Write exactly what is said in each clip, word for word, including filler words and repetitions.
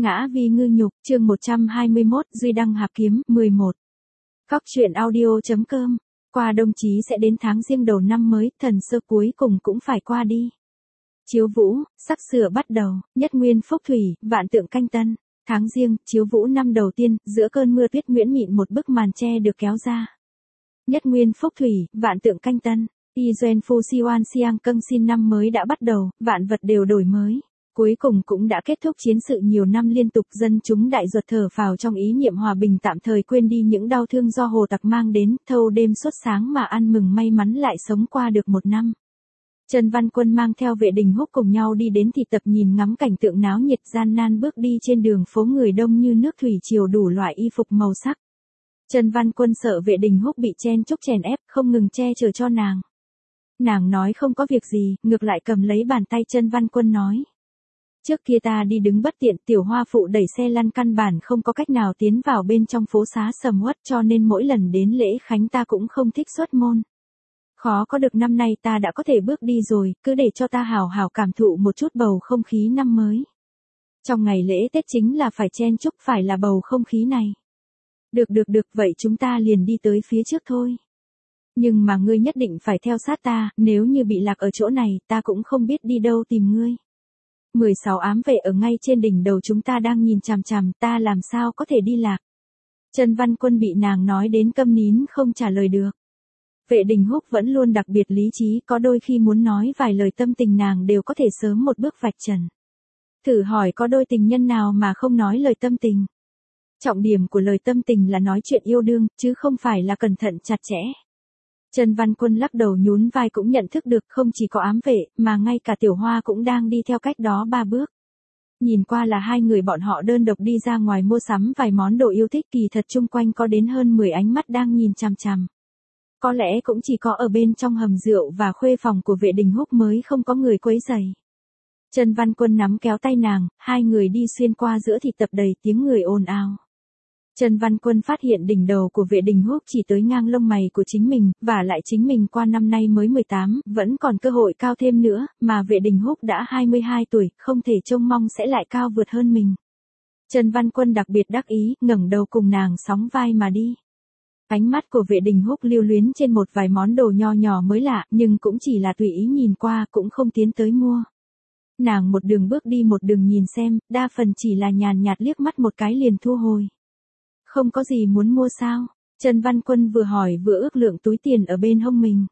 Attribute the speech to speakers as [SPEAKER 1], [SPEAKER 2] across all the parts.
[SPEAKER 1] Ngã vì ngư nhục, chương một trăm hai mươi mốt, Duy Đăng Hạp Kiếm, mười một. Cóc truyện audio.com. Qua đông chí sẽ đến tháng riêng đầu năm mới, thần sơ cuối cùng cũng phải qua đi. Chiếu vũ, sắc sửa bắt đầu, nhất nguyên phúc thủy, vạn tượng canh tân. Tháng riêng, chiếu vũ năm đầu tiên, giữa cơn mưa tuyết nguyễn mịn một bức màn tre được kéo ra. Nhất nguyên phúc thủy, vạn tượng canh tân. Y Duen Phu Siwan Siang Câng xin năm mới đã bắt đầu, vạn vật đều đổi mới. Cuối cùng cũng đã kết thúc chiến sự nhiều năm liên tục, dân chúng đại ruột thở phào trong ý niệm hòa bình, tạm thời quên đi những đau thương do hồ tặc mang đến, thâu đêm suốt sáng mà ăn mừng may mắn lại sống qua được một năm. Trần Văn Quân mang theo Vệ Đình Húc cùng nhau đi đến thị tập nhìn ngắm cảnh tượng náo nhiệt, gian nan bước đi trên đường phố, người đông như nước thủy triều, đủ loại y phục màu sắc. Trần Văn Quân sợ Vệ Đình Húc bị chen chúc chèn ép, không ngừng che chở cho nàng. Nàng nói không có việc gì, ngược lại cầm lấy bàn tay Trần Văn Quân nói. Trước kia ta đi đứng bất tiện, tiểu hoa phụ đẩy xe lăn căn bản không có cách nào tiến vào bên trong phố xá sầm uất, cho nên mỗi lần đến lễ khánh ta cũng không thích xuất môn. Khó có được năm nay ta đã có thể bước đi rồi, cứ để cho ta hào hào cảm thụ một chút bầu không khí năm mới. Trong ngày lễ Tết chính là phải chen chúc, phải là bầu không khí này. Được được được, vậy chúng ta liền đi tới phía trước thôi. Nhưng mà ngươi nhất định phải theo sát ta, nếu như bị lạc ở chỗ này, ta cũng không biết đi đâu tìm ngươi. mười sáu ám vệ ở ngay trên đỉnh đầu chúng ta đang nhìn chằm chằm, ta làm sao có thể đi lạc. Trần Văn Quân bị nàng nói đến câm nín không trả lời được. Vệ Đình Húc vẫn luôn đặc biệt lý trí, có đôi khi muốn nói vài lời tâm tình nàng đều có thể sớm một bước vạch trần. Thử hỏi có đôi tình nhân nào mà không nói lời tâm tình. Trọng điểm của lời tâm tình là nói chuyện yêu đương, chứ không phải là cẩn thận chặt chẽ. Trần Văn Quân lắc đầu nhún vai, cũng nhận thức được không chỉ có ám vệ, mà ngay cả Tiểu Hoa cũng đang đi theo cách đó ba bước. Nhìn qua là hai người bọn họ đơn độc đi ra ngoài mua sắm vài món đồ yêu thích, kỳ thật chung quanh có đến hơn mười ánh mắt đang nhìn chằm chằm. Có lẽ cũng chỉ có ở bên trong hầm rượu và khuê phòng của Vệ Đình Húc mới không có người quấy rầy. Trần Văn Quân nắm kéo tay nàng, hai người đi xuyên qua giữa thị tập đầy tiếng người ồn ào. Trần Văn Quân phát hiện đỉnh đầu của Vệ Đình Húc chỉ tới ngang lông mày của chính mình, và lại chính mình qua năm nay mới mười tám, vẫn còn cơ hội cao thêm nữa, mà Vệ Đình Húc đã hai mươi hai tuổi, không thể trông mong sẽ lại cao vượt hơn mình. Trần Văn Quân đặc biệt đắc ý, ngẩng đầu cùng nàng sóng vai mà đi. Ánh mắt của Vệ Đình Húc lưu luyến trên một vài món đồ nho nhỏ mới lạ, nhưng cũng chỉ là tùy ý nhìn qua, cũng không tiến tới mua. Nàng một đường bước đi một đường nhìn xem, đa phần chỉ là nhàn nhạt liếc mắt một cái liền thu hồi. Không có gì muốn mua sao? Trần Văn Quân vừa hỏi vừa ước lượng túi tiền ở bên hông mình.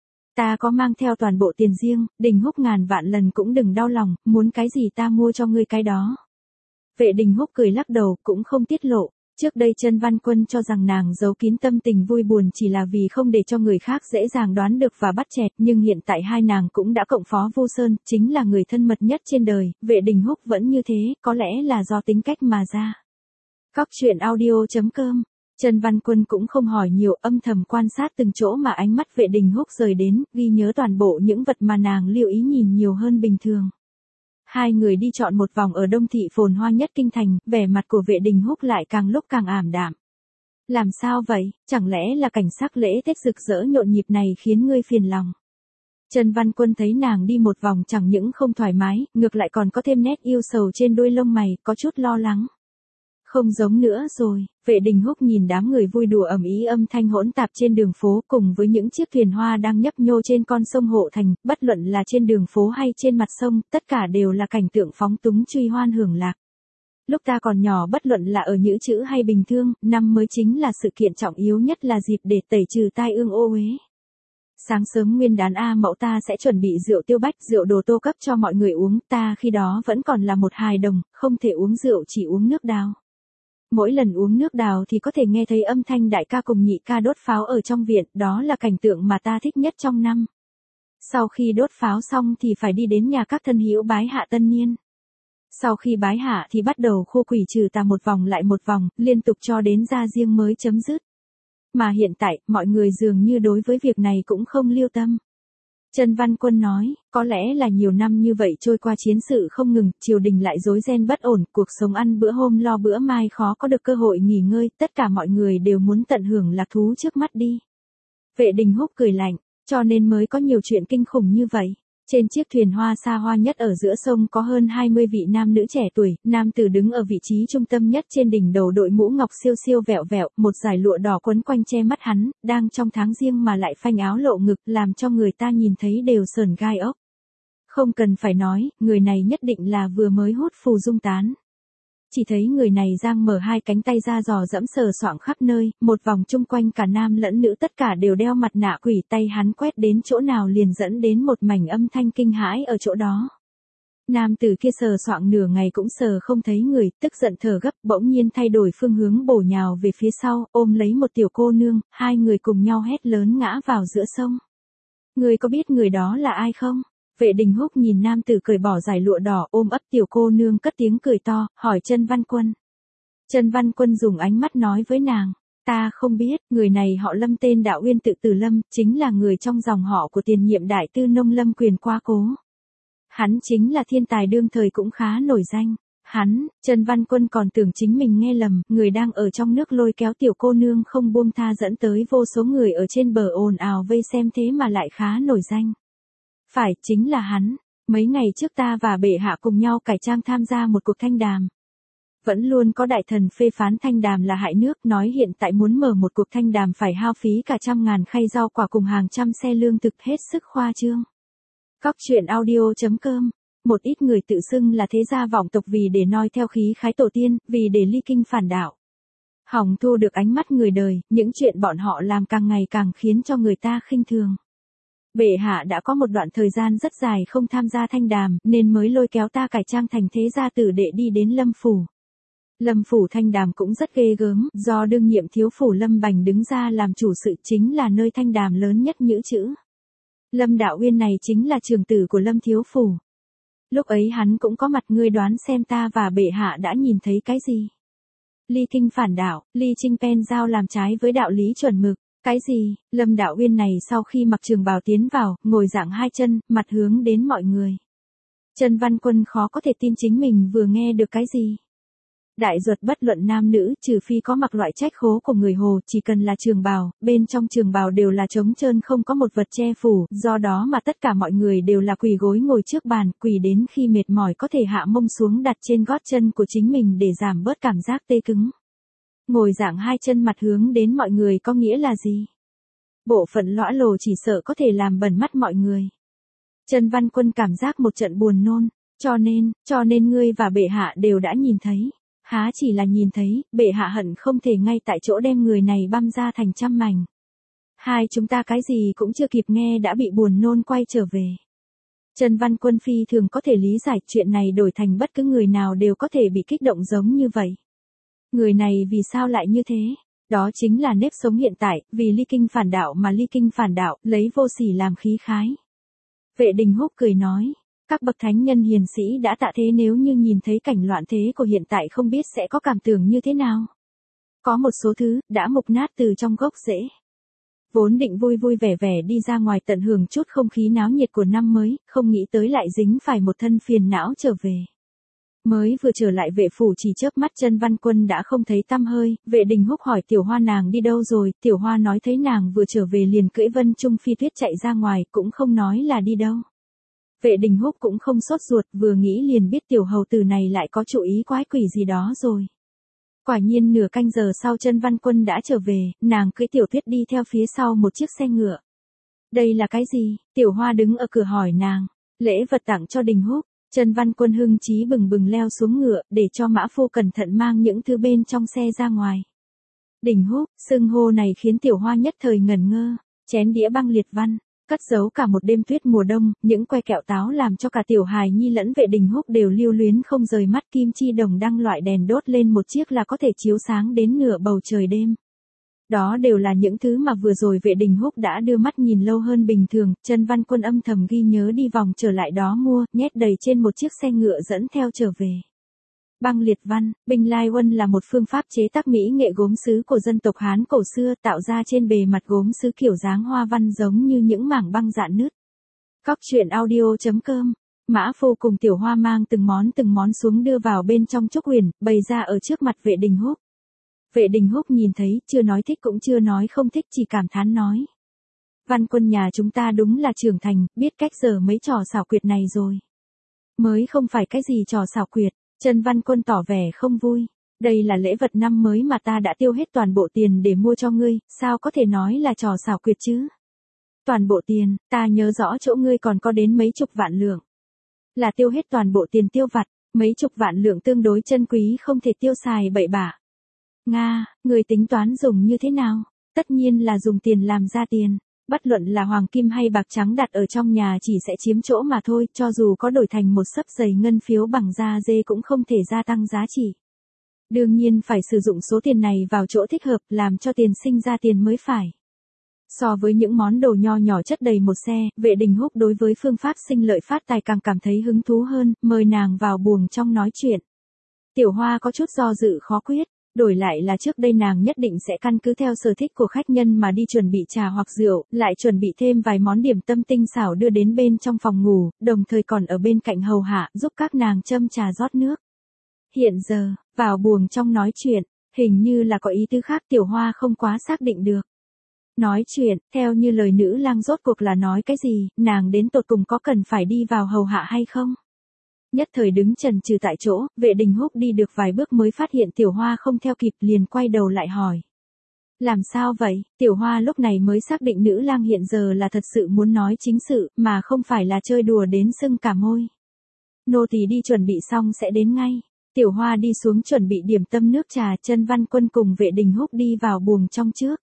[SPEAKER 1] Ta có mang theo toàn bộ tiền riêng, Đình Húc ngàn vạn lần cũng đừng đau lòng, muốn cái gì ta mua cho ngươi cái đó. Vệ Đình Húc cười lắc đầu, cũng không tiết lộ. Trước đây Trần Văn Quân cho rằng nàng giấu kín tâm tình vui buồn chỉ là vì không để cho người khác dễ dàng đoán được và bắt chẹt, nhưng hiện tại hai nàng cũng đã cộng phó Vô Sơn, chính là người thân mật nhất trên đời, Vệ Đình Húc vẫn như thế, có lẽ là do tính cách mà ra. Cóc truyện audio.com. Trần Văn Quân cũng không hỏi nhiều, âm thầm quan sát từng chỗ mà ánh mắt Vệ Đình Húc rời đến, ghi nhớ toàn bộ những vật mà nàng lưu ý nhìn nhiều hơn bình thường. Hai người đi chọn một vòng ở đông thị phồn hoa nhất kinh thành, vẻ mặt của Vệ Đình Húc lại càng lúc càng ảm đạm. Làm sao vậy, chẳng lẽ là cảnh sắc lễ Tết rực rỡ nhộn nhịp này khiến ngươi phiền lòng? Trần Văn Quân thấy nàng đi một vòng chẳng những không thoải mái, ngược lại còn có thêm nét yêu sầu trên đôi lông mày, có chút lo lắng. Không giống nữa rồi, Vệ Đình Húc nhìn đám người vui đùa ầm ĩ, âm thanh hỗn tạp trên đường phố, cùng với những chiếc thuyền hoa đang nhấp nhô trên con sông Hộ Thành, bất luận là trên đường phố hay trên mặt sông, tất cả đều là cảnh tượng phóng túng truy hoan hưởng lạc. Lúc ta còn nhỏ, bất luận là ở nhữ chữ hay bình thương, năm mới chính là sự kiện trọng yếu nhất, là dịp để tẩy trừ tai ương ô uế. Sáng sớm nguyên đán A Mậu ta sẽ chuẩn bị rượu tiêu bách, rượu đồ tô cấp cho mọi người uống, ta khi đó vẫn còn là một hài đồng, không thể uống rượu, chỉ uống nước đào. Mỗi lần uống nước đào thì có thể nghe thấy âm thanh đại ca cùng nhị ca đốt pháo ở trong viện, đó là cảnh tượng mà ta thích nhất trong năm. Sau khi đốt pháo xong thì phải đi đến nhà các thân hữu bái hạ tân niên. Sau khi bái hạ thì bắt đầu khô quỷ trừ tà, một vòng lại một vòng, liên tục cho đến ra riêng mới chấm dứt. Mà hiện tại, mọi người dường như đối với việc này cũng không lưu tâm. Trần Văn Quân nói, có lẽ là nhiều năm như vậy trôi qua, chiến sự không ngừng, triều đình lại rối ren bất ổn, cuộc sống ăn bữa hôm lo bữa mai, khó có được cơ hội nghỉ ngơi, tất cả mọi người đều muốn tận hưởng lạc thú trước mắt đi. Vệ Đình Húc cười lạnh, cho nên mới có nhiều chuyện kinh khủng như vậy. Trên chiếc thuyền hoa xa hoa nhất ở giữa sông có hơn hai mươi vị nam nữ trẻ tuổi, nam tử đứng ở vị trí trung tâm nhất, trên đỉnh đầu đội mũ ngọc siêu siêu vẹo vẹo, một dải lụa đỏ quấn quanh che mắt hắn, đang trong tháng riêng mà lại phanh áo lộ ngực, làm cho người ta nhìn thấy đều sởn gai ốc. Không cần phải nói, người này nhất định là vừa mới hút phù dung tán. Chỉ thấy người này giang mở hai cánh tay ra dò dẫm sờ soạng khắp nơi, một vòng chung quanh cả nam lẫn nữ tất cả đều đeo mặt nạ quỷ, tay hắn quét đến chỗ nào liền dẫn đến một mảnh âm thanh kinh hãi ở chỗ đó. Nam tử kia sờ soạng nửa ngày cũng sờ không thấy người, tức giận thở gấp, bỗng nhiên thay đổi phương hướng bổ nhào về phía sau, ôm lấy một tiểu cô nương, hai người cùng nhau hét lớn ngã vào giữa sông. Người có biết người đó là ai không? Vệ Đình Húc nhìn nam tử cởi bỏ dải lụa đỏ, ôm ấp tiểu cô nương, cất tiếng cười to, hỏi Trân Văn Quân. Trân Văn Quân dùng ánh mắt nói với nàng, ta không biết, người này họ Lâm, tên Đạo Uyên, tự Từ Lâm, chính là người trong dòng họ của tiền nhiệm đại tư nông Lâm Quyền quá cố. Hắn chính là thiên tài đương thời cũng khá nổi danh. Hắn, Trân Văn Quân còn tưởng chính mình nghe lầm, người đang ở trong nước lôi kéo tiểu cô nương không buông tha, dẫn tới vô số người ở trên bờ ồn ào vây xem, thế mà lại khá nổi danh. Phải, chính là hắn. Mấy ngày trước ta và bệ hạ cùng nhau cải trang tham gia một cuộc thanh đàm. Vẫn luôn có đại thần phê phán thanh đàm là hại nước, nói hiện tại muốn mở một cuộc thanh đàm phải hao phí cả trăm ngàn khay rau quả cùng hàng trăm xe lương thực, hết sức khoa trương. Cóc truyện audio chấm com. Một ít người tự xưng là thế gia vọng tộc vì để noi theo khí khái tổ tiên, vì để ly kinh phản đạo. Hỏng thu được ánh mắt người đời, những chuyện bọn họ làm càng ngày càng khiến cho người ta khinh thường. Bệ hạ đã có một đoạn thời gian rất dài không tham gia thanh đàm, nên mới lôi kéo ta cải trang thành thế gia tử đệ đi đến Lâm Phủ. Lâm Phủ thanh đàm cũng rất ghê gớm, do đương nhiệm thiếu phủ Lâm Bành đứng ra làm chủ sự, chính là nơi thanh đàm lớn nhất nhữ chữ. Lâm Đạo Uyên này chính là trưởng tử của Lâm thiếu phủ. Lúc ấy hắn cũng có mặt, ngươi đoán xem ta và bệ hạ đã nhìn thấy cái gì? Ly kinh phản đạo, ly trinh pen giao làm trái với đạo lý chuẩn mực. Cái gì? Lâm Đạo Uyên này sau khi mặc trường bào tiến vào, ngồi dạng hai chân, mặt hướng đến mọi người. Trân Văn Quân khó có thể tin chính mình vừa nghe được cái gì. Đại duật bất luận nam nữ, trừ phi có mặc loại trách khố của người Hồ, chỉ cần là trường bào, bên trong trường bào đều là trống trơn, không có một vật che phủ, do đó mà tất cả mọi người đều là quỳ gối ngồi trước bàn, quỳ đến khi mệt mỏi có thể hạ mông xuống đặt trên gót chân của chính mình để giảm bớt cảm giác tê cứng. Ngồi dạng hai chân mặt hướng đến mọi người có nghĩa là gì? Bộ phận lõa lồ chỉ sợ có thể làm bẩn mắt mọi người. Trân Văn Quân cảm giác một trận buồn nôn, cho nên, cho nên ngươi và bệ hạ đều đã nhìn thấy. Há chỉ là nhìn thấy, bệ hạ hận không thể ngay tại chỗ đem người này băm ra thành trăm mảnh. Hai chúng ta cái gì cũng chưa kịp nghe đã bị buồn nôn quay trở về. Trân Văn Quân phi thường có thể lý giải, chuyện này đổi thành bất cứ người nào đều có thể bị kích động giống như vậy. Người này vì sao lại như thế? Đó chính là nếp sống hiện tại, vì ly kinh phản đạo mà ly kinh phản đạo, lấy vô sỉ làm khí khái. Vệ Đình Húc cười nói, các bậc thánh nhân hiền sĩ đã tạ thế, nếu như nhìn thấy cảnh loạn thế của hiện tại không biết sẽ có cảm tưởng như thế nào. Có một số thứ, đã mục nát từ trong gốc rễ. Vốn định vui vui vẻ vẻ đi ra ngoài tận hưởng chút không khí náo nhiệt của năm mới, không nghĩ tới lại dính phải một thân phiền não trở về. Mới vừa trở lại vệ phủ chỉ chớp mắt Trân Văn Quân đã không thấy tăm hơi, Vệ Đình Húc hỏi Tiểu Hoa nàng đi đâu rồi, Tiểu Hoa nói thấy nàng vừa trở về liền cưỡi Vân Trung Phi Tuyết chạy ra ngoài, cũng không nói là đi đâu. Vệ Đình Húc cũng không sốt ruột, vừa nghĩ liền biết tiểu hầu tử này lại có chủ ý quái quỷ gì đó rồi. Quả nhiên nửa canh giờ sau Trân Văn Quân đã trở về, nàng cưỡi Tiểu Tuyết đi theo phía sau một chiếc xe ngựa. Đây là cái gì? Tiểu Hoa đứng ở cửa hỏi nàng. Lễ vật tặng cho Đình Húc. Trân Văn Quân hưng chí bừng bừng leo xuống ngựa, để cho mã phu cẩn thận mang những thứ bên trong xe ra ngoài. Đình Húc, xưng hô này khiến Tiểu Hoa nhất thời ngẩn ngơ. Chén đĩa băng liệt văn, cất giấu cả một đêm tuyết mùa đông, những que kẹo táo làm cho cả Tiểu Hài Nhi lẫn Vệ Đình Húc đều lưu luyến không rời mắt, kim chi đồng đăng loại đèn đốt lên một chiếc là có thể chiếu sáng đến nửa bầu trời đêm. Đó đều là những thứ mà vừa rồi Vệ Đình Húc đã đưa mắt nhìn lâu hơn bình thường, Trân Văn Quân âm thầm ghi nhớ đi vòng trở lại đó mua, nhét đầy trên một chiếc xe ngựa dẫn theo trở về. Băng liệt văn, Binh Lai Huân là một phương pháp chế tác mỹ nghệ gốm sứ của dân tộc Hán cổ xưa, tạo ra trên bề mặt gốm sứ kiểu dáng hoa văn giống như những mảng băng rạn nứt. Cóc truyện audio chấm com. Mã phu cùng Tiểu Hoa mang từng món từng món xuống đưa vào bên trong trúc huyền, bày ra ở trước mặt Vệ Đình Húc. Vệ Đình Húc nhìn thấy, chưa nói thích cũng chưa nói không thích, chỉ cảm thán nói. Văn Quân nhà chúng ta đúng là trưởng thành, biết cách giở mấy trò xảo quyệt này rồi. Mới không phải cái gì trò xảo quyệt, Trần Văn Quân tỏ vẻ không vui. Đây là lễ vật năm mới mà ta đã tiêu hết toàn bộ tiền để mua cho ngươi, sao có thể nói là trò xảo quyệt chứ? Toàn bộ tiền, ta nhớ rõ chỗ ngươi còn có đến mấy chục vạn lượng. Là tiêu hết toàn bộ tiền tiêu vặt, mấy chục vạn lượng tương đối chân quý không thể tiêu xài bậy bạ. Nga, ngươi tính toán dùng như thế nào? Tất nhiên là dùng tiền làm ra tiền. Bất luận là hoàng kim hay bạc trắng đặt ở trong nhà chỉ sẽ chiếm chỗ mà thôi, cho dù có đổi thành một xấp giày ngân phiếu bằng da dê cũng không thể gia tăng giá trị. Đương nhiên phải sử dụng số tiền này vào chỗ thích hợp, làm cho tiền sinh ra tiền mới phải. So với những món đồ nho nhỏ chất đầy một xe, Vệ Đình Húc đối với phương pháp sinh lợi phát tài càng cảm thấy hứng thú hơn, mời nàng vào buồng trong nói chuyện. Tiểu Hoa có chút do dự khó quyết. Đổi lại là trước đây nàng nhất định sẽ căn cứ theo sở thích của khách nhân mà đi chuẩn bị trà hoặc rượu, lại chuẩn bị thêm vài món điểm tâm tinh xảo đưa đến bên trong phòng ngủ, đồng thời còn ở bên cạnh hầu hạ, giúp các nàng châm trà rót nước. Hiện giờ, vào buồng trong nói chuyện, hình như là có ý tứ khác Tiểu Hoa không quá xác định được. Nói chuyện, theo như lời nữ lang rốt cuộc là nói cái gì, nàng đến tột cùng có cần phải đi vào hầu hạ hay không? Nhất thời đứng chần chừ tại chỗ, Vệ Đình Húc đi được vài bước mới phát hiện Tiểu Hoa không theo kịp liền quay đầu lại hỏi. Làm sao vậy? Tiểu Hoa lúc này mới xác định nữ lang hiện giờ là thật sự muốn nói chính sự, mà không phải là chơi đùa đến sưng cả môi. Nô tỳ đi chuẩn bị xong sẽ đến ngay. Tiểu Hoa đi xuống chuẩn bị điểm tâm nước trà, Trần Văn Quân cùng Vệ Đình Húc đi vào buồng trong trước.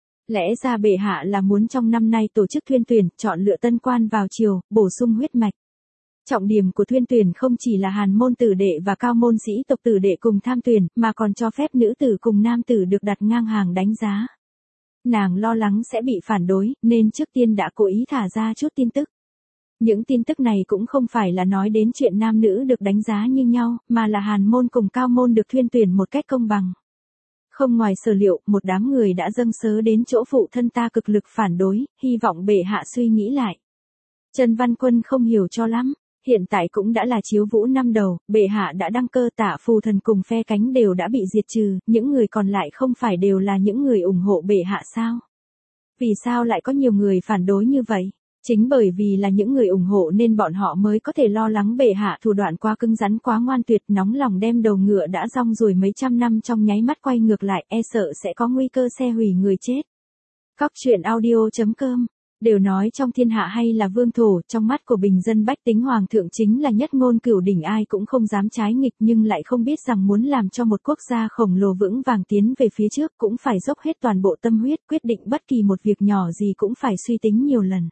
[SPEAKER 1] Lẽ ra bệ hạ là muốn trong năm nay tổ chức thuyên tuyển, chọn lựa tân quan vào triều, bổ sung huyết mạch. Trọng điểm của thuyên tuyển không chỉ là hàn môn tử đệ và cao môn sĩ tộc tử đệ cùng tham tuyển, mà còn cho phép nữ tử cùng nam tử được đặt ngang hàng đánh giá. Nàng lo lắng sẽ bị phản đối, nên trước tiên đã cố ý thả ra chút tin tức. Những tin tức này cũng không phải là nói đến chuyện nam nữ được đánh giá như nhau, mà là hàn môn cùng cao môn được thuyên tuyển một cách công bằng. Không ngoài sở liệu, một đám người đã dâng sớ đến chỗ phụ thân ta cực lực phản đối, hy vọng bệ hạ suy nghĩ lại. Trần Văn Quân không hiểu cho lắm. Hiện tại cũng đã là chiếu vũ năm đầu, bệ hạ đã đăng cơ, Tạ Phù Thần cùng phe cánh đều đã bị diệt trừ, những người còn lại không phải đều là những người ủng hộ bệ hạ sao? Vì sao lại có nhiều người phản đối như vậy? Chính bởi vì là những người ủng hộ nên bọn họ mới có thể lo lắng bệ hạ thủ đoạn quá cứng rắn quá ngoan tuyệt, nóng lòng đem đầu ngựa đã rong ruổi mấy trăm năm trong nháy mắt quay ngược lại, e sợ sẽ có nguy cơ xe hủy người chết. Cóc truyện audio chấm com. Đều nói trong thiên hạ hay là vương thổ, trong mắt của bình dân bách tính hoàng thượng chính là nhất ngôn cửu đỉnh, ai cũng không dám trái nghịch, nhưng lại không biết rằng muốn làm cho một quốc gia khổng lồ vững vàng tiến về phía trước cũng phải dốc hết toàn bộ tâm huyết, quyết định bất kỳ một việc nhỏ gì cũng phải suy tính nhiều lần.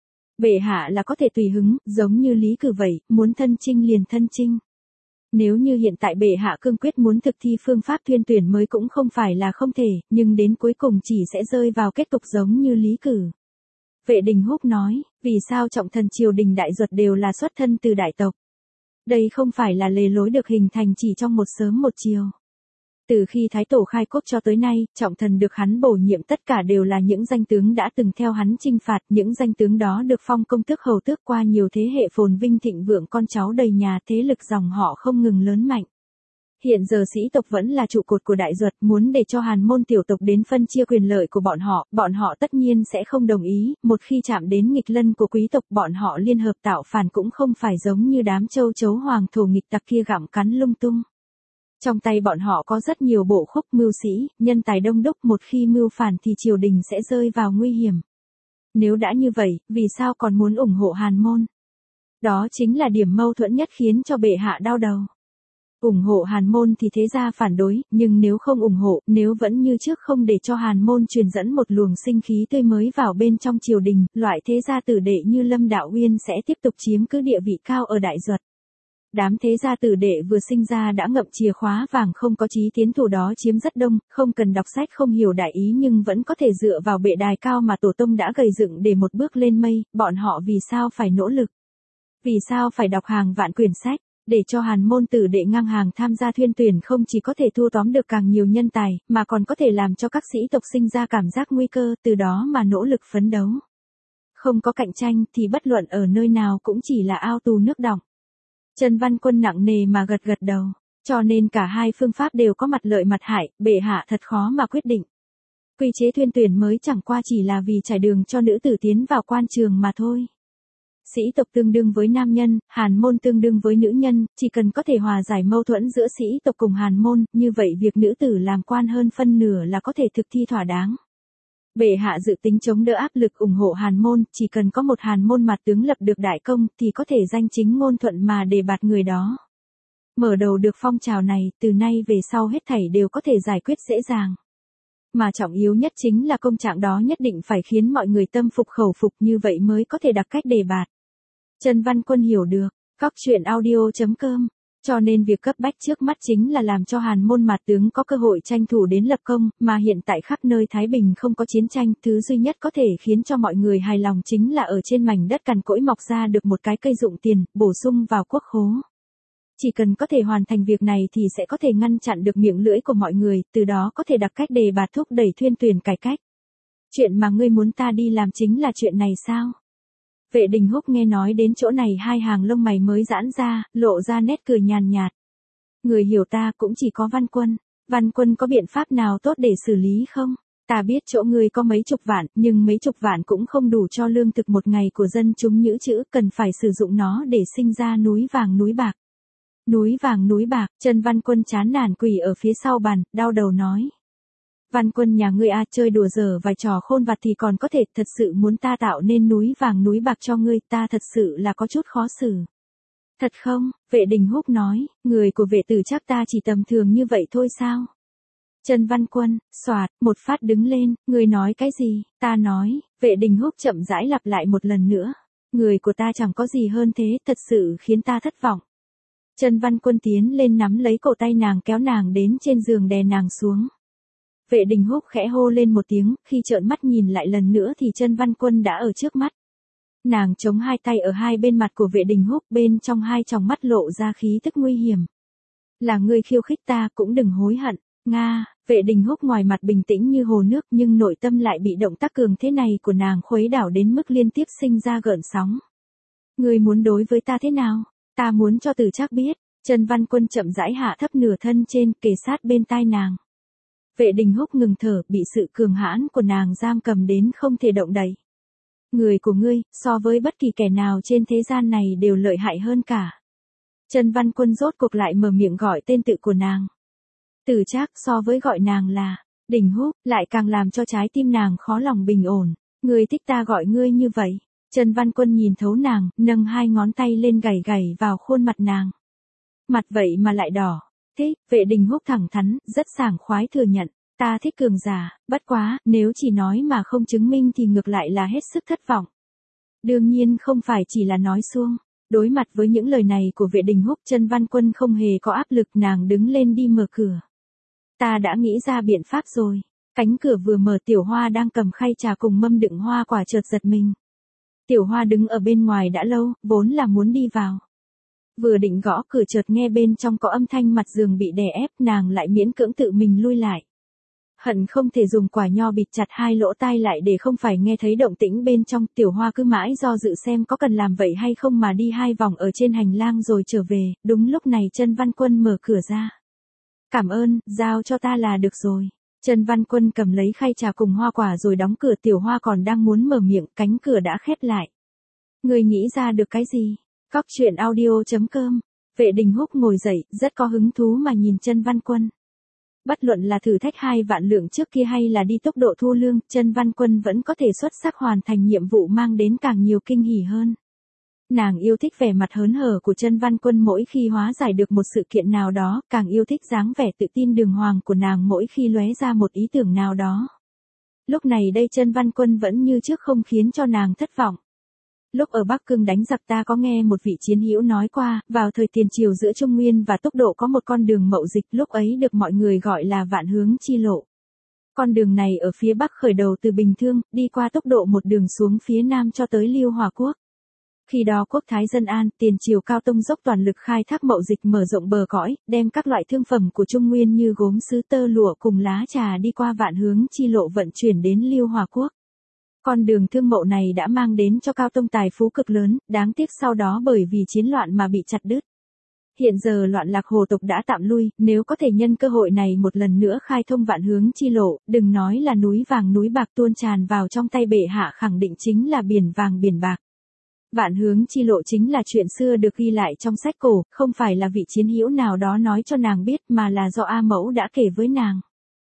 [SPEAKER 1] Bệ hạ là có thể tùy hứng, giống như Lý Cử vậy, muốn thân chinh liền thân chinh. Nếu như hiện tại bệ hạ cương quyết muốn thực thi phương pháp thuyên tuyển mới cũng không phải là không thể, nhưng đến cuối cùng chỉ sẽ rơi vào kết cục giống như Lý Cử. Vệ Đình Húc nói, vì sao trọng thần triều đình đại duật đều là xuất thân từ đại tộc? Đây không phải là lề lối được hình thành chỉ trong một sớm một chiều. Từ khi Thái Tổ khai quốc cho tới nay, trọng thần được hắn bổ nhiệm tất cả đều là những danh tướng đã từng theo hắn chinh phạt, những danh tướng đó được phong công tước hầu tước qua nhiều thế hệ phồn vinh thịnh vượng, con cháu đầy nhà, thế lực dòng họ không ngừng lớn mạnh. Hiện giờ sĩ tộc vẫn là trụ cột của đại duật, muốn để cho hàn môn tiểu tộc đến phân chia quyền lợi của bọn họ, bọn họ tất nhiên sẽ không đồng ý, một khi chạm đến nghịch lân của quý tộc bọn họ liên hợp tạo phản cũng không phải giống như đám châu chấu hoàng thổ nghịch tặc kia gặm cắn lung tung. Trong tay bọn họ có rất nhiều bộ khúc mưu sĩ, nhân tài đông đúc, một khi mưu phản thì triều đình sẽ rơi vào nguy hiểm. Nếu đã như vậy, vì sao còn muốn ủng hộ hàn môn? Đó chính là điểm mâu thuẫn nhất khiến cho bệ hạ đau đầu. Ủng hộ hàn môn thì thế gia phản đối, nhưng nếu không ủng hộ, nếu vẫn như trước không để cho hàn môn truyền dẫn một luồng sinh khí tươi mới vào bên trong triều đình, loại thế gia tử đệ như Lâm Đạo Uyên sẽ tiếp tục chiếm cứ địa vị cao ở đại duật. Đám thế gia tử đệ vừa sinh ra đã ngậm chìa khóa vàng, không có chí tiến thủ đó chiếm rất đông, không cần đọc sách không hiểu đại ý nhưng vẫn có thể dựa vào bệ đài cao mà tổ tông đã gầy dựng để một bước lên mây, bọn họ vì sao phải nỗ lực? Vì sao phải đọc hàng vạn quyển sách? Để cho hàn môn tử đệ ngang hàng tham gia thuyên tuyển không chỉ có thể thu tóm được càng nhiều nhân tài, mà còn có thể làm cho các sĩ tộc sinh ra cảm giác nguy cơ, từ đó mà nỗ lực phấn đấu. Không có cạnh tranh thì bất luận ở nơi nào cũng chỉ là ao tù nước đọng. Trần Văn Quân nặng nề mà gật gật đầu, cho nên cả hai phương pháp đều có mặt lợi mặt hại, bệ hạ thật khó mà quyết định. Quy chế thuyên tuyển mới chẳng qua chỉ là vì trải đường cho nữ tử tiến vào quan trường mà thôi. Sĩ tộc tương đương với nam nhân, hàn môn tương đương với nữ nhân, chỉ cần có thể hòa giải mâu thuẫn giữa sĩ tộc cùng hàn môn, như vậy việc nữ tử làm quan hơn phân nửa là có thể thực thi thỏa đáng. Bệ hạ dự tính chống đỡ áp lực ủng hộ hàn môn, chỉ cần có một hàn môn mặt tướng lập được đại công thì có thể danh chính ngôn thuận mà đề bạt người đó. Mở đầu được phong trào này, từ nay về sau hết thảy đều có thể giải quyết dễ dàng. Mà trọng yếu nhất chính là công trạng đó nhất định phải khiến mọi người tâm phục khẩu phục, như vậy mới có thể đặt cách đề bạt. Trần Văn Quân hiểu được, Cóc truyện audio chấm com. Cho nên việc cấp bách trước mắt chính là làm cho hàn môn mạt tướng có cơ hội tranh thủ đến lập công, mà hiện tại khắp nơi Thái Bình không có chiến tranh, thứ duy nhất có thể khiến cho mọi người hài lòng chính là ở trên mảnh đất cằn cỗi mọc ra được một cái cây dụng tiền, bổ sung vào quốc khố. Chỉ cần có thể hoàn thành việc này thì sẽ có thể ngăn chặn được miệng lưỡi của mọi người, từ đó có thể đặt cách đề bạt thúc đẩy thuyên tuyển cải cách. Chuyện mà ngươi muốn ta đi làm chính là chuyện này sao? Vệ Đình Húc nghe nói đến chỗ này hai hàng lông mày mới giãn ra, lộ ra nét cười nhàn nhạt. Người hiểu ta cũng chỉ có Văn Quân. Văn Quân có biện pháp nào tốt để xử lý không? Ta biết chỗ ngươi có mấy chục vạn, nhưng mấy chục vạn cũng không đủ cho lương thực một ngày của dân chúng nhữ chữ, cần phải sử dụng nó để sinh ra núi vàng núi bạc. Núi vàng núi bạc, Trần Văn Quân chán nản quỳ ở phía sau bàn, đau đầu nói. Văn Quân nhà ngươi a, chơi đùa dở vài trò khôn vặt thì còn có thể, thật sự muốn ta tạo nên núi vàng núi bạc cho ngươi, ta thật sự là có chút khó xử. Thật không? Vệ Đình Húc nói, người của vệ tử chắc ta chỉ tầm thường như vậy thôi sao? Trần Văn Quân, xoạt, một phát đứng lên, ngươi nói cái gì? Ta nói, Vệ Đình Húc chậm rãi lặp lại một lần nữa. Người của ta chẳng có gì hơn thế, thật sự khiến ta thất vọng. Trần Văn Quân tiến lên nắm lấy cổ tay nàng, kéo nàng đến trên giường đè nàng xuống. Vệ Đình Húc khẽ hô lên một tiếng, khi trợn mắt nhìn lại lần nữa thì Trần Văn Quân đã ở trước mắt. Nàng chống hai tay ở hai bên mặt của Vệ Đình Húc, bên trong hai tròng mắt lộ ra khí tức nguy hiểm. Là ngươi khiêu khích ta, cũng đừng hối hận. Nga, Vệ Đình Húc ngoài mặt bình tĩnh như hồ nước nhưng nội tâm lại bị động tác cường thế này của nàng khuấy đảo đến mức liên tiếp sinh ra gợn sóng. Ngươi muốn đối với ta thế nào? Ta muốn cho Tử Trác biết. Trần Văn Quân chậm rãi hạ thấp nửa thân trên, kề sát bên tai nàng. Vệ Đình Húc ngừng thở, bị sự cường hãn của nàng giam cầm đến không thể động đậy. Người của ngươi, so với bất kỳ kẻ nào trên thế gian này đều lợi hại hơn cả. Trần Văn Quân rốt cuộc lại mở miệng gọi tên tự của nàng. Tử Trác so với gọi nàng là Đình Húc, lại càng làm cho trái tim nàng khó lòng bình ổn. Ngươi thích ta gọi ngươi như vậy. Trần Văn Quân nhìn thấu nàng, nâng hai ngón tay lên gảy gảy vào khuôn mặt nàng. Mặt vậy mà lại đỏ. Thích, Vệ Đình Húc thẳng thắn, rất sảng khoái thừa nhận. Ta thích cường giả, bất quá, nếu chỉ nói mà không chứng minh thì ngược lại là hết sức thất vọng. Đương nhiên không phải chỉ là nói suông. Đối mặt với những lời này của Vệ Đình Húc, Trần Văn Quân không hề có áp lực, nàng đứng lên đi mở cửa. Ta đã nghĩ ra biện pháp rồi. Cánh cửa vừa mở, Tiểu Hoa đang cầm khay trà cùng mâm đựng hoa quả chợt giật mình. Tiểu Hoa đứng ở bên ngoài đã lâu, vốn là muốn đi vào. Vừa định gõ cửa chợt nghe bên trong có âm thanh mặt giường bị đè ép, nàng lại miễn cưỡng tự mình lui lại. Hận không thể dùng quả nho bịt chặt hai lỗ tai lại để không phải nghe thấy động tĩnh bên trong. Tiểu Hoa cứ mãi do dự xem có cần làm vậy hay không mà đi hai vòng ở trên hành lang rồi trở về. Đúng lúc này Trần Văn Quân mở cửa ra. Cảm ơn, giao cho ta là được rồi. Trần Văn Quân cầm lấy khay trà cùng hoa quả rồi đóng cửa. Tiểu Hoa còn đang muốn mở miệng, cánh cửa đã khép lại. Người nghĩ ra được cái gì? Cóc truyện audio chấm com. Vệ Đình Húc ngồi dậy, rất có hứng thú mà nhìn Trần Văn Quân. Bất luận là thử thách hai vạn lượng trước kia hay là đi tốc độ thu lương, Trần Văn Quân vẫn có thể xuất sắc hoàn thành nhiệm vụ, mang đến càng nhiều kinh hỉ hơn. Nàng yêu thích vẻ mặt hớn hở của Trần Văn Quân mỗi khi hóa giải được một sự kiện nào đó, càng yêu thích dáng vẻ tự tin đường hoàng của nàng mỗi khi lóe ra một ý tưởng nào đó. Lúc này đây Trần Văn Quân vẫn như trước không khiến cho nàng thất vọng. Lúc ở Bắc Cương đánh giặc ta có nghe một vị chiến hữu nói qua, vào thời tiền triều giữa Trung Nguyên và Tốc Độ có một con đường mậu dịch, lúc ấy được mọi người gọi là Vạn Hướng Chi Lộ. Con đường này ở phía Bắc khởi đầu từ Bình Thương, đi qua Tốc Độ một đường xuống phía Nam cho tới Liêu Hòa Quốc. Khi đó quốc thái dân an, tiền triều Cao Tông dốc toàn lực khai thác mậu dịch, mở rộng bờ cõi, đem các loại thương phẩm của Trung Nguyên như gốm sứ, tơ lụa cùng lá trà đi qua Vạn Hướng Chi Lộ vận chuyển đến Liêu Hòa Quốc. Con đường thương mậu này đã mang đến cho Cao Tông tài phú cực lớn, đáng tiếc sau đó bởi vì chiến loạn mà bị chặt đứt. Hiện giờ loạn lạc hồ tộc đã tạm lui, nếu có thể nhân cơ hội này một lần nữa khai thông vạn hướng chi lộ, đừng nói là núi vàng núi bạc tuôn tràn vào trong tay bệ hạ, khẳng định chính là biển vàng biển bạc. Vạn hướng chi lộ chính là chuyện xưa được ghi lại trong sách cổ, không phải là vị chiến hữu nào đó nói cho nàng biết mà là do A Mẫu đã kể với nàng.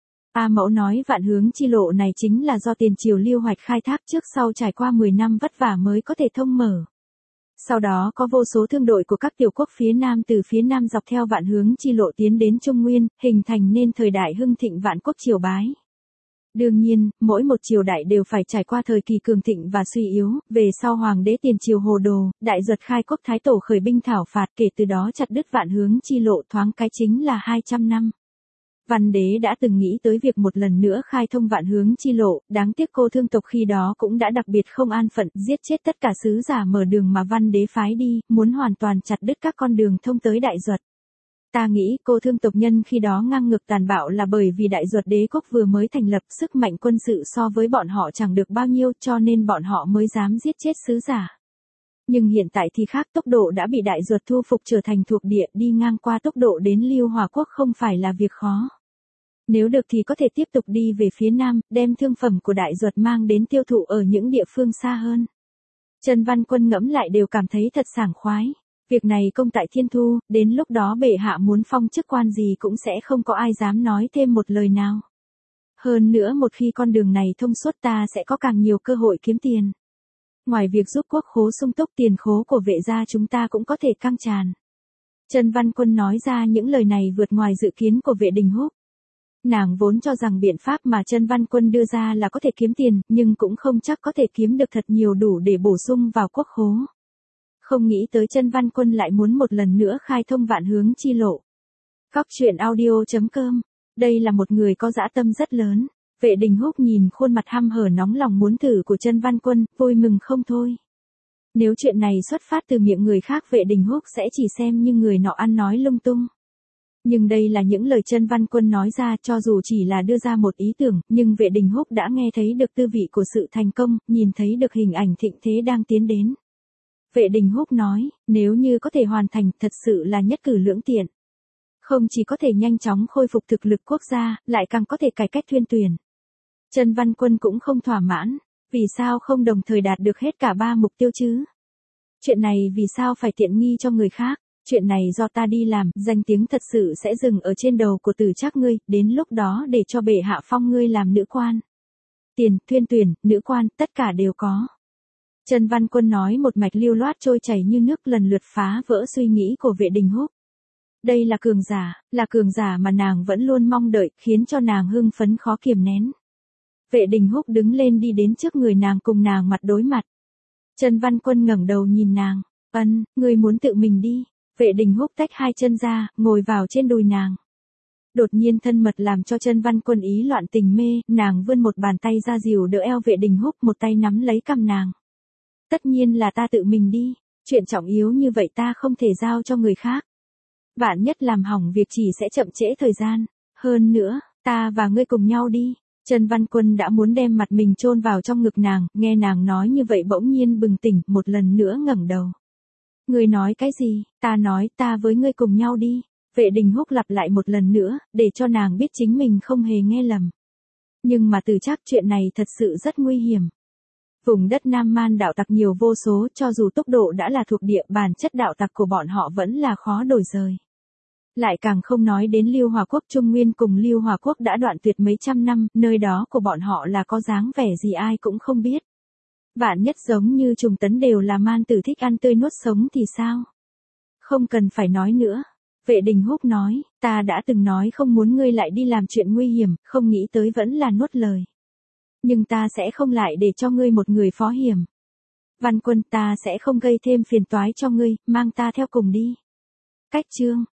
[SPEAKER 1] A Mẫu nói vạn hướng chi lộ này chính là do tiền triều Lưu Hoạch khai thác trước sau trải qua mười năm vất vả mới có thể thông mở. Sau đó có vô số thương đội của các tiểu quốc phía Nam từ phía Nam dọc theo vạn hướng chi lộ tiến đến Trung Nguyên, hình thành nên thời đại hưng thịnh vạn quốc triều bái. Đương nhiên, mỗi một triều đại đều phải trải qua thời kỳ cường thịnh và suy yếu, về sau hoàng đế tiền triều Hồ Đồ, đại duật khai quốc thái tổ khởi binh thảo phạt, kể từ đó chặt đứt vạn hướng chi lộ thoáng cái chính là hai trăm năm. Văn đế đã từng nghĩ tới việc một lần nữa khai thông vạn hướng chi lộ, đáng tiếc cô thương tộc khi đó cũng đã đặc biệt không an phận, giết chết tất cả sứ giả mở đường mà văn đế phái đi, muốn hoàn toàn chặt đứt các con đường thông tới đại duật. Ta nghĩ cô thương tộc nhân khi đó ngang ngược tàn bạo là bởi vì đại duật đế quốc vừa mới thành lập, sức mạnh quân sự so với bọn họ chẳng được bao nhiêu, cho nên bọn họ mới dám giết chết sứ giả. Nhưng hiện tại thì khác, tốc độ đã bị đại duật thu phục trở thành thuộc địa, đi ngang qua tốc độ đến Lưu Hòa quốc không phải là việc khó. Nếu được thì có thể tiếp tục đi về phía Nam, đem thương phẩm của đại duật mang đến tiêu thụ ở những địa phương xa hơn. Trần Văn Quân ngẫm lại đều cảm thấy thật sảng khoái. Việc này công tại thiên thu, đến lúc đó bệ hạ muốn phong chức quan gì cũng sẽ không có ai dám nói thêm một lời nào. Hơn nữa một khi con đường này thông suốt ta sẽ có càng nhiều cơ hội kiếm tiền. Ngoài việc giúp quốc khố sung túc, tiền khố của vệ gia chúng ta cũng có thể căng tràn. Trần Văn Quân nói ra những lời này vượt ngoài dự kiến của Vệ Đình Húc. Nàng vốn cho rằng biện pháp mà Trần Văn Quân đưa ra là có thể kiếm tiền, nhưng cũng không chắc có thể kiếm được thật nhiều đủ để bổ sung vào quốc khố. Không nghĩ tới Trần Văn Quân lại muốn một lần nữa khai thông vạn hướng chi lộ. Góc truyện audio chấm com. Đây là một người có dã tâm rất lớn. Vệ Đình Húc nhìn khuôn mặt hăm hở nóng lòng muốn thử của Trần Văn Quân, vui mừng không thôi. Nếu chuyện này xuất phát từ miệng người khác, Vệ Đình Húc sẽ chỉ xem như người nọ ăn nói lung tung. Nhưng đây là những lời Trần Văn Quân nói ra, cho dù chỉ là đưa ra một ý tưởng, nhưng Vệ Đình Húc đã nghe thấy được tư vị của sự thành công, nhìn thấy được hình ảnh thịnh thế đang tiến đến. Vệ Đình Húc nói, nếu như có thể hoàn thành, thật sự là nhất cử lưỡng tiện. Không chỉ có thể nhanh chóng khôi phục thực lực quốc gia, lại càng có thể cải cách thuyên tuyển. Trần Văn Quân cũng không thỏa mãn, vì sao không đồng thời đạt được hết cả ba mục tiêu chứ? Chuyện này vì sao phải tiện nghi cho người khác? Chuyện này do ta đi làm, danh tiếng thật sự sẽ dừng ở trên đầu của Tử Trác ngươi, đến lúc đó để cho bệ hạ phong ngươi làm nữ quan. Tiền, thuyên tuyển, nữ quan, tất cả đều có. Trần Văn Quân nói một mạch lưu loát trôi chảy như nước, lần lượt phá vỡ suy nghĩ của Vệ Đình Húc. Đây là cường giả, là cường giả mà nàng vẫn luôn mong đợi, khiến cho nàng hưng phấn khó kiềm nén. Vệ Đình Húc đứng lên đi đến trước người nàng, cùng nàng mặt đối mặt. Trần Văn Quân ngẩng đầu nhìn nàng, ân, ngươi muốn tự mình đi. Vệ Đình Húc tách hai chân ra, ngồi vào trên đùi nàng. Đột nhiên thân mật làm cho Trần Văn Quân ý loạn tình mê, nàng vươn một bàn tay ra dìu đỡ eo Vệ Đình Húc, một tay nắm lấy cằm nàng. Tất nhiên là ta tự mình đi, chuyện trọng yếu như vậy ta không thể giao cho người khác. Vạn nhất làm hỏng việc chỉ sẽ chậm trễ thời gian, hơn nữa, ta và ngươi cùng nhau đi. Trần Văn Quân đã muốn đem mặt mình chôn vào trong ngực nàng, nghe nàng nói như vậy bỗng nhiên bừng tỉnh, một lần nữa ngẩng đầu. Ngươi nói cái gì? Ta nói ta với ngươi cùng nhau đi. Vệ Đình Húc lặp lại một lần nữa, để cho nàng biết chính mình không hề nghe lầm. Nhưng mà Tử Trác, chuyện này thật sự rất nguy hiểm. Vùng đất Nam Man đạo tặc nhiều vô số, cho dù tốc độ đã là thuộc địa, bản chất đạo tặc của bọn họ vẫn là khó đổi rời. Lại càng không nói đến Lưu Hòa quốc. Trung Nguyên cùng Lưu Hòa quốc đã đoạn tuyệt mấy trăm năm, nơi đó của bọn họ là có dáng vẻ gì ai cũng không biết. Vạn nhất giống như Trùng Tấn đều là man tử thích ăn tươi nuốt sống thì sao? Không cần phải nói nữa. Vệ Đình Húc nói, ta đã từng nói không muốn ngươi lại đi làm chuyện nguy hiểm, không nghĩ tới vẫn là nuốt lời. Nhưng ta sẽ không lại để cho ngươi một người phó hiểm. Văn Quân, ta sẽ không gây thêm phiền toái cho ngươi, mang ta theo cùng đi. Cách chương